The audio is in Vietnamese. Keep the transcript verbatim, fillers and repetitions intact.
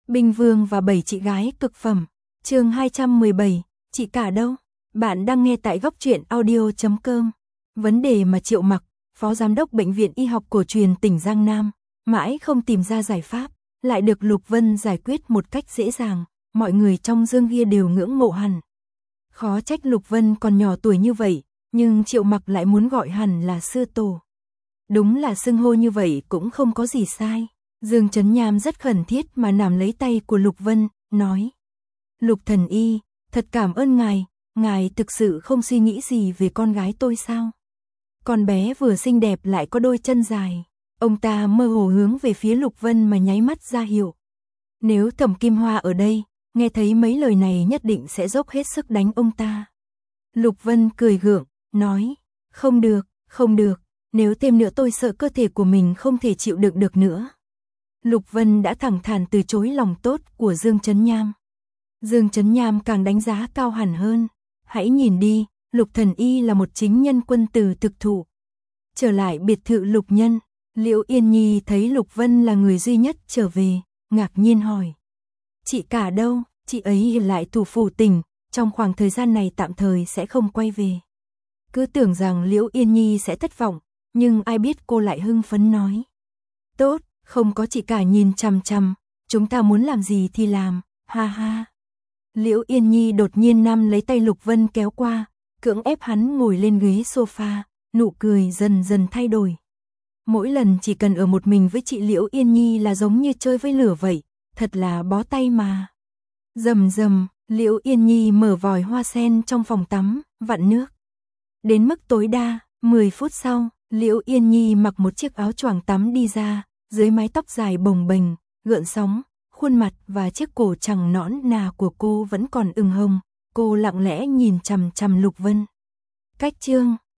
Binh Vương và bảy chị gái cực phẩm. Chương hai trăm mười bảy, chị cả đâu? Bạn đang nghe tại góc truyện audio chấm com. Vấn đề mà Triệu Mặc, Phó Giám đốc Bệnh viện Y học cổ truyền tỉnh Giang Nam, mãi không tìm ra giải pháp, lại được Lục Vân giải quyết một cách dễ dàng, mọi người trong Dương Gia đều ngưỡng mộ hẳn. Khó trách Lục Vân còn nhỏ tuổi như vậy, nhưng Triệu Mặc lại muốn gọi hẳn là sư tổ. Đúng là xưng hô như vậy cũng không có gì sai. Dương Chấn Nham rất khẩn thiết mà nắm lấy tay của Lục Vân, nói: Lục thần y, thật cảm ơn ngài, ngài thực sự không suy nghĩ gì về con gái tôi sao? Con bé vừa xinh đẹp lại có đôi chân dài. Ông ta mơ hồ hướng về phía Lục Vân mà nháy mắt ra hiệu. Nếu Thẩm Kim Hoa ở đây, nghe thấy mấy lời này nhất định sẽ dốc hết sức đánh ông ta. Lục Vân cười gượng, nói: Không được, không được, nếu thêm nữa tôi sợ cơ thể của mình không thể chịu đựng được nữa. Lục Vân đã thẳng thắn từ chối lòng tốt của Dương Chấn Nham. Dương Chấn Nham càng đánh giá cao hẳn hơn. Hãy nhìn đi, Lục thần y là một chính nhân quân tử thực thụ. Trở lại biệt thự Lục Nhân, Liễu Yên Nhi thấy Lục Vân là người duy nhất trở về, ngạc nhiên hỏi: Chị cả đâu? Chị ấy lại thủ phủ tỉnh, trong khoảng thời gian này tạm thời sẽ không quay về. Cứ tưởng rằng Liễu Yên Nhi sẽ thất vọng, nhưng ai biết cô lại hưng phấn nói: Tốt, không có chị cả nhìn chằm chằm, chúng ta muốn làm gì thì làm, ha ha. Liễu Yên Nhi đột nhiên nắm lấy tay Lục Vân kéo qua, cưỡng ép hắn ngồi lên ghế sofa, nụ cười dần dần thay đổi. Mỗi lần chỉ cần ở một mình với chị Liễu Yên Nhi là giống như chơi với lửa vậy, thật là bó tay mà. Rầm rầm, Liễu Yên Nhi mở vòi hoa sen trong phòng tắm, vặn nước. Đến mức tối đa, mười phút sau, Liễu Yên Nhi mặc một chiếc áo choàng tắm đi ra, dưới mái tóc dài bồng bềnh, gợn sóng, khuôn mặt và chiếc cổ trắng nõn nà của cô vẫn còn ửng hồng, cô lặng lẽ nhìn chằm chằm Lục Vân. Cách chương